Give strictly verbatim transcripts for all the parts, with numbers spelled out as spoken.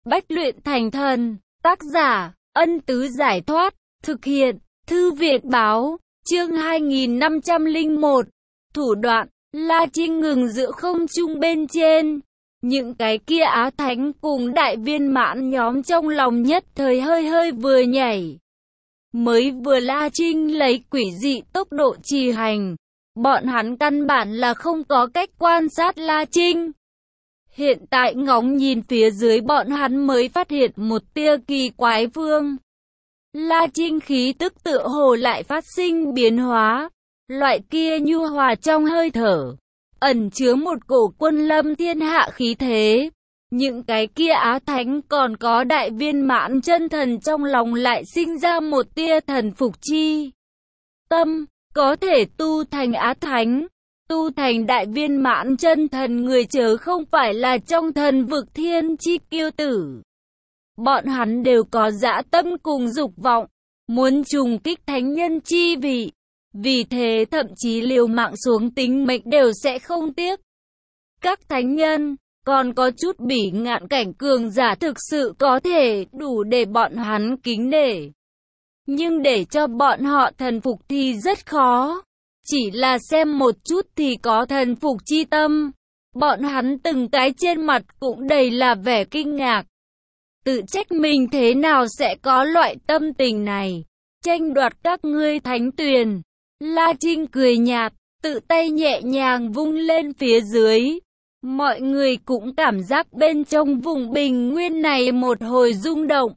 Bách luyện thành thần. Tác giả, Ân Tứ Giải Thoát. Thực hiện, Thư Việt Báo. Chương hai nghìn năm trăm lẻ một. Thủ đoạn. La Trinh ngừng giữa không trung bên trên. Những cái kia Á Thánh cùng đại viên mãn nhóm trong lòng nhất thời hơi hơi vừa nhảy. Mới vừa La Trinh lấy quỷ dị tốc độ trì hành, bọn hắn căn bản là không có cách quan sát La Trinh. Hiện tại ngóng nhìn phía dưới bọn hắn mới phát hiện một tia kỳ quái phương. La Trinh khí tức tựa hồ lại phát sinh biến hóa, loại kia nhu hòa trong hơi thở, ẩn chứa một cổ quân lâm thiên hạ khí thế. Những cái kia Á Thánh còn có đại viên mãn chân thần trong lòng lại sinh ra một tia thần phục chi tâm, có thể tu thành Á Thánh, tu thành đại viên mãn chân thần người chớ không phải là trong thần vực thiên chi kiêu tử. Bọn hắn đều có dã tâm cùng dục vọng, muốn trùng kích thánh nhân chi vị, vì thế thậm chí liều mạng xuống tính mệnh đều sẽ không tiếc. Các thánh nhân, còn có chút bỉ ngạn cảnh cường giả thực sự có thể đủ để bọn hắn kính nể. Nhưng để cho bọn họ thần phục thì rất khó. Chỉ là xem một chút thì có thần phục chi tâm. Bọn hắn từng cái trên mặt cũng đầy là vẻ kinh ngạc. Tự trách mình thế nào sẽ có loại tâm tình này. Tranh đoạt các ngươi thánh tuyền. La Trinh cười nhạt, tự tay nhẹ nhàng vung lên phía dưới. Mọi người cũng cảm giác bên trong vùng bình nguyên này một hồi rung động.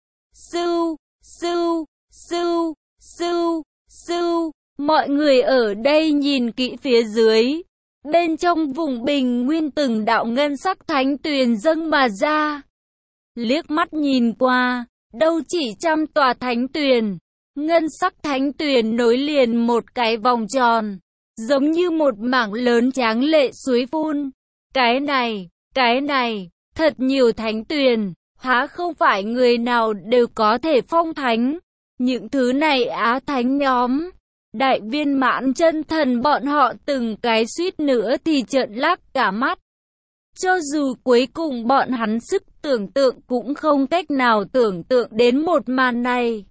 Sưu, sưu, sưu, sưu, sưu. Mọi người ở đây nhìn kỹ phía dưới. Bên trong vùng bình nguyên từng đạo ngân sắc thánh tuyền dâng mà ra. Liếc mắt nhìn qua, đâu chỉ trăm tòa thánh tuyền. Ngân sắc thánh tuyền nối liền một cái vòng tròn, giống như một mảng lớn tráng lệ suối phun. Cái này, cái này, thật nhiều thánh tuyền, há không phải người nào đều có thể phong thánh. Những thứ này Á Thánh nhóm, đại viên mãn chân thần bọn họ từng cái suýt nữa thì trợn lác cả mắt. Cho dù cuối cùng bọn hắn sức tưởng tượng cũng không cách nào tưởng tượng đến một màn này.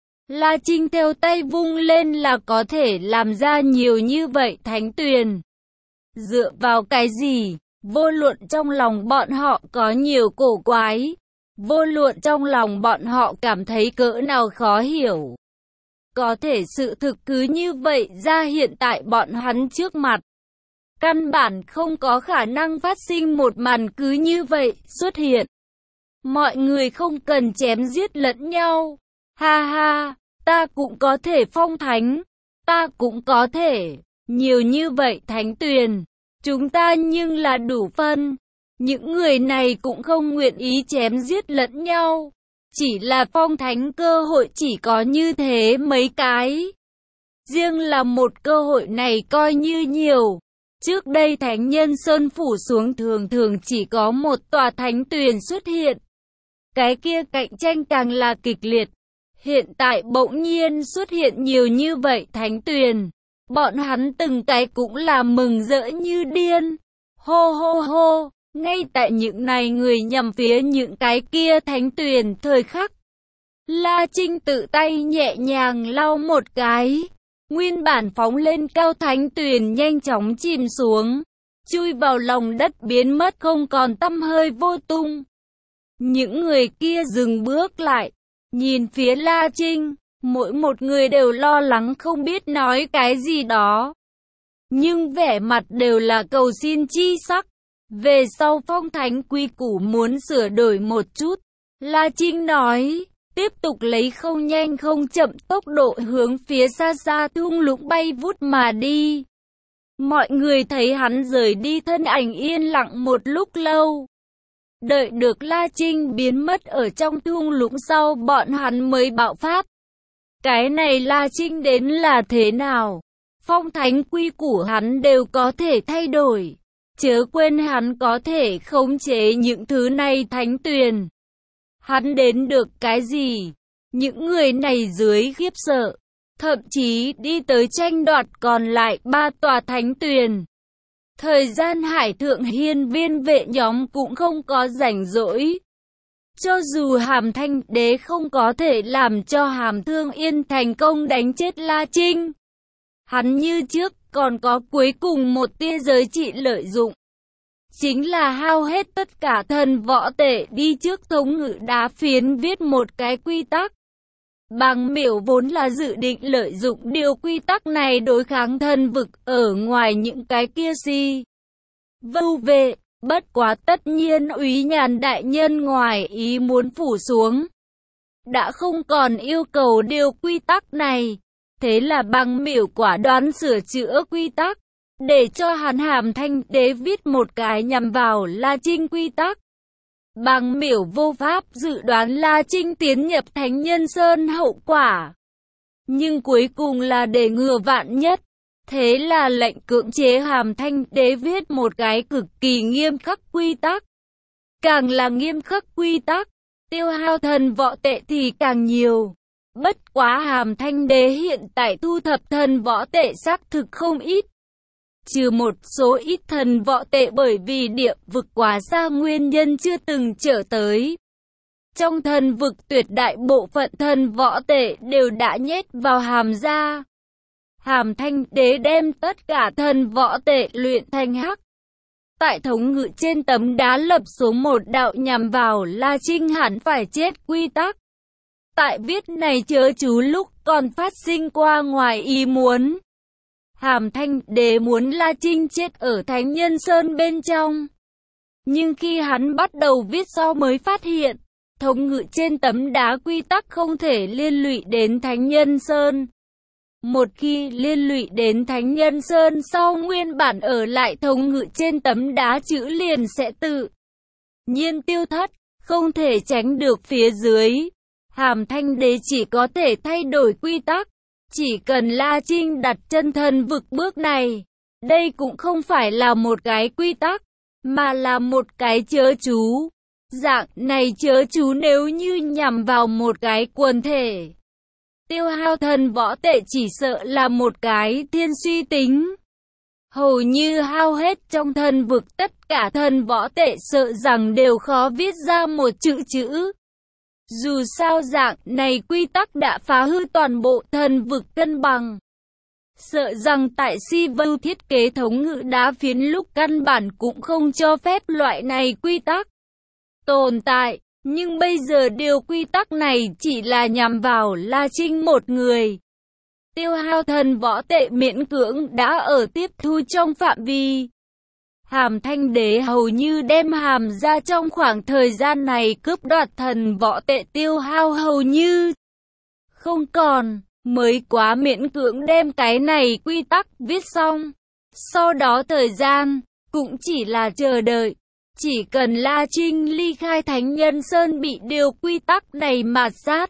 La Trinh theo tay vung lên là có thể làm ra nhiều như vậy thánh tuyền. Dựa vào cái gì? Vô luận trong lòng bọn họ có nhiều cổ quái, vô luận trong lòng bọn họ cảm thấy cỡ nào khó hiểu. Có thể sự thực cứ như vậy ra hiện tại bọn hắn trước mặt. Căn bản không có khả năng phát sinh một màn cứ như vậy xuất hiện. Mọi người không cần chém giết lẫn nhau. Ha ha, ta cũng có thể phong thánh, ta cũng có thể. Nhiều như vậy thánh tuyền, chúng ta nhưng là đủ phân. Những người này cũng không nguyện ý chém giết lẫn nhau. Chỉ là phong thánh cơ hội chỉ có như thế mấy cái. Riêng là một cơ hội này coi như nhiều. Trước đây thánh nhân sơn phủ xuống thường thường chỉ có một tòa thánh tuyền xuất hiện. Cái kia cạnh tranh càng là kịch liệt. Hiện tại bỗng nhiên xuất hiện nhiều như vậy thánh tuyền. Bọn hắn từng cái cũng là mừng rỡ như điên. Hô hô hô, ngay tại những này người nhằm phía những cái kia thánh tuyền thời khắc. La Trinh tự tay nhẹ nhàng lau một cái. Nguyên bản phóng lên cao thánh tuyền nhanh chóng chìm xuống. Chui vào lòng đất biến mất không còn tăm hơi vô tung. Những người kia dừng bước lại. Nhìn phía La Trinh. Mỗi một người đều lo lắng không biết nói cái gì đó. Nhưng vẻ mặt đều là cầu xin chi sắc. Về sau phong thánh quy củ muốn sửa đổi một chút. La Trinh nói, tiếp tục lấy không nhanh không chậm tốc độ hướng phía xa xa thung lũng bay vút mà đi. Mọi người thấy hắn rời đi thân ảnh yên lặng một lúc lâu. Đợi được La Trinh biến mất ở trong thung lũng sau bọn hắn mới bạo phát. Cái này La Trinh đến là thế nào? Phong thánh quy củ hắn đều có thể thay đổi. Chớ quên hắn có thể khống chế những thứ này thánh tuyền. Hắn đến được cái gì? Những người này dưới khiếp sợ. Thậm chí đi tới tranh đoạt còn lại ba tòa thánh tuyền. Thời gian hải thượng hiên viên vệ nhóm cũng không có rảnh rỗi. Cho dù Hàm Thanh Đế không có thể làm cho Hàm Thương Yên thành công đánh chết La Trinh, hắn như trước còn có cuối cùng một tia giới trị lợi dụng. Chính là hao hết tất cả thần võ tể đi trước thống ngự đá phiến viết một cái quy tắc. Bàng Miểu vốn là dự định lợi dụng điều quy tắc này đối kháng thần vực ở ngoài những cái kia si. Vưu vệ, bất quá tất nhiên úy Nhàn đại nhân ngoài ý muốn phủ xuống. Đã không còn yêu cầu điều quy tắc này. Thế là Bàng Miểu quả đoán sửa chữa quy tắc, để cho hắn Hàm Thanh Đế viết một cái nhằm vào La Trinh quy tắc. Bàng Miểu vô pháp dự đoán La Trinh tiến nhập Thánh Nhân Sơn hậu quả. Nhưng cuối cùng là để ngừa vạn nhất. Thế là lệnh cưỡng chế Hàm Thanh Đế viết một cái cực kỳ nghiêm khắc quy tắc. Càng là nghiêm khắc quy tắc, tiêu hao thần võ tệ thì càng nhiều. Bất quá Hàm Thanh Đế hiện tại thu thập thần võ tệ xác thực không ít. Trừ một số ít thần võ tệ bởi vì địa vực quá xa nguyên nhân chưa từng trở tới. Trong thần vực tuyệt đại bộ phận thần võ tệ đều đã nhét vào Hàm gia. Hàm Thanh Đế đem tất cả thần võ tệ luyện thành hắc. Tại thống ngự trên tấm đá lập xuống một đạo nhằm vào La Trinh hẳn phải chết quy tắc. Tại viết này chớ chú lúc còn phát sinh qua ngoài ý muốn. Hàm Thanh Đế muốn La Trinh chết ở Thánh Nhân Sơn bên trong. Nhưng khi hắn bắt đầu viết sau mới phát hiện, thống ngự trên tấm đá quy tắc không thể liên lụy đến Thánh Nhân Sơn. Một khi liên lụy đến Thánh Nhân Sơn sau nguyên bản ở lại thống ngự trên tấm đá chữ liền sẽ tự nhiên tiêu thất, không thể tránh được phía dưới. Hàm Thanh Đế chỉ có thể thay đổi quy tắc. Chỉ cần La Trinh đặt chân thần vực bước này, đây cũng không phải là một cái quy tắc, mà là một cái chớ chú. Dạng này chớ chú nếu như nhằm vào một cái quần thể, tiêu hao thần võ tệ chỉ sợ là một cái thiên suy tính. Hầu như hao hết trong thần vực tất cả thần võ tệ sợ rằng đều khó viết ra một chữ chữ. Dù sao dạng này quy tắc đã phá hư toàn bộ thần vực cân bằng. Sợ rằng tại Si Vưu thiết kế thống ngự đá phiến lúc căn bản cũng không cho phép loại này quy tắc tồn tại. Nhưng bây giờ điều quy tắc này chỉ là nhằm vào La Trinh một người. Tiêu hao thần võ tệ miễn cưỡng đã ở tiếp thu trong phạm vi. Hàm Thanh Đế hầu như đem Hàm ra trong khoảng thời gian này cướp đoạt thần võ tệ tiêu hao hầu như không còn, mới quá miễn cưỡng đem cái này quy tắc viết xong. Sau đó thời gian cũng chỉ là chờ đợi. Chỉ cần La Trinh ly khai Thánh Nhân Sơn bị điều quy tắc này mà sát.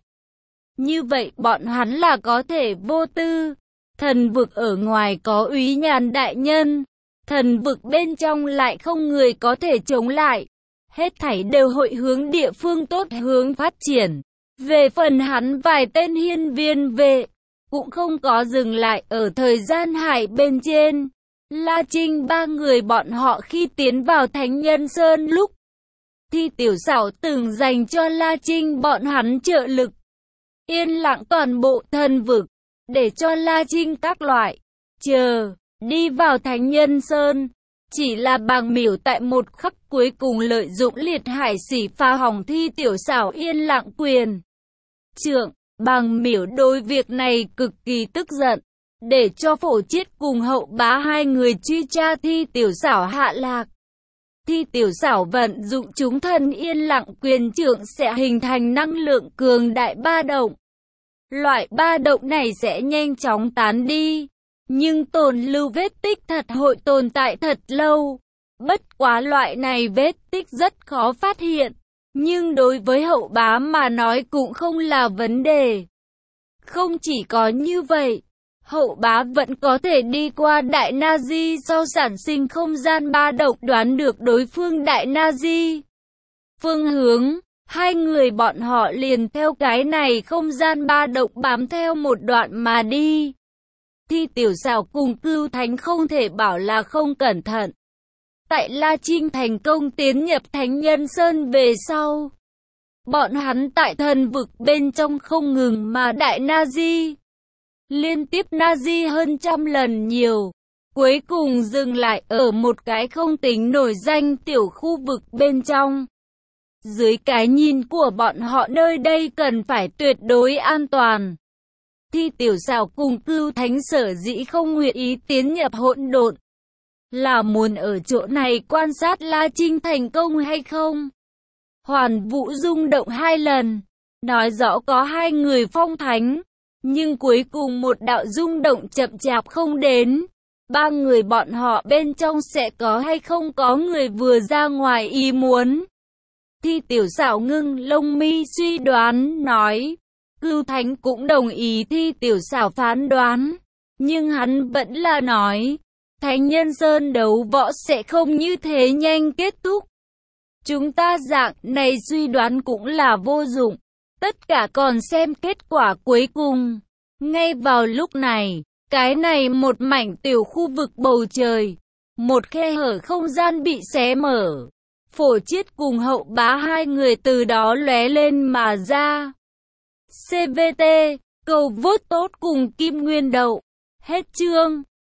Như vậy bọn hắn là có thể vô tư. Thần vực ở ngoài có úy Nhàn đại nhân. Thần vực bên trong lại không người có thể chống lại. Hết thảy đều hội hướng địa phương tốt hướng phát triển. Về phần hắn vài tên hiên viên vệ, cũng không có dừng lại ở thời gian hải bên trên. La Trinh ba người bọn họ khi tiến vào Thánh Nhân Sơn lúc, thì Tiểu Sảo từng dành cho La Trinh bọn hắn trợ lực. Yên lặng toàn bộ thần vực, để cho La Trinh các loại, chờ, đi vào Thánh Nhân Sơn. Chỉ là Bàng Miểu tại một khắc cuối cùng lợi dụng liệt hải xỉ phá hỏng thi Tiểu Sảo yên lặng quyền trượng. Bàng Miểu đối việc này cực kỳ tức giận, để cho Phổ Chiết cùng Hậu Bá hai người truy tra thi Tiểu Sảo hạ lạc. Thi Tiểu Sảo vận dụng chúng thần yên lặng quyền trượng sẽ hình thành năng lượng cường đại ba động. Loại ba động này sẽ nhanh chóng tán đi, nhưng tồn lưu vết tích thật hội tồn tại thật lâu. Bất quá loại này vết tích rất khó phát hiện, nhưng đối với Hậu Bá mà nói cũng không là vấn đề. Không chỉ có như vậy, Hậu Bá vẫn có thể đi qua Đại Na Di sau sản sinh không gian ba động đoán được đối phương Đại Na Di phương hướng. Hai người bọn họ liền theo cái này không gian ba động bám theo một đoạn mà đi. Thi Tiểu Sảo cùng Cưu Thánh không thể bảo là không cẩn thận. Tại La Trinh thành công tiến nhập Thánh Nhân Sơn về sau, Bọn hắn tại thần vực bên trong không ngừng mà đại Nazi. Liên tiếp Nazi hơn trăm lần nhiều. Cuối cùng dừng lại ở một cái không tính nổi danh tiểu khu vực bên trong. Dưới cái nhìn của bọn họ nơi đây cần phải tuyệt đối an toàn. Thi Tiểu Sảo cùng Cưu Thánh sở dĩ không nguyện ý tiến nhập hỗn độn, là muốn ở chỗ này quan sát La Trinh thành công hay không. Hoàn Vũ rung động hai lần, nói rõ có hai người phong thánh, nhưng cuối cùng một đạo rung động chậm chạp không đến. Ba người bọn họ bên trong sẽ có hay không có người vừa ra ngoài ý muốn. Thi Tiểu Sảo ngưng lông mi suy đoán, nói. Cưu Thánh cũng đồng ý Thi Tiểu Sảo phán đoán, nhưng hắn vẫn là nói, Thánh Nhân Sơn đấu võ sẽ không như thế nhanh kết thúc. Chúng ta dạng này suy đoán cũng là vô dụng, tất cả còn xem kết quả cuối cùng. Ngay vào lúc này, cái này một mảnh tiểu khu vực bầu trời, một khe hở không gian bị xé mở. Phổ Chiết cùng Hậu Bá hai người từ đó lóe lên mà ra. xê vê tê, cầu vote tốt cùng Kim Nguyên Đậu. Hết chương.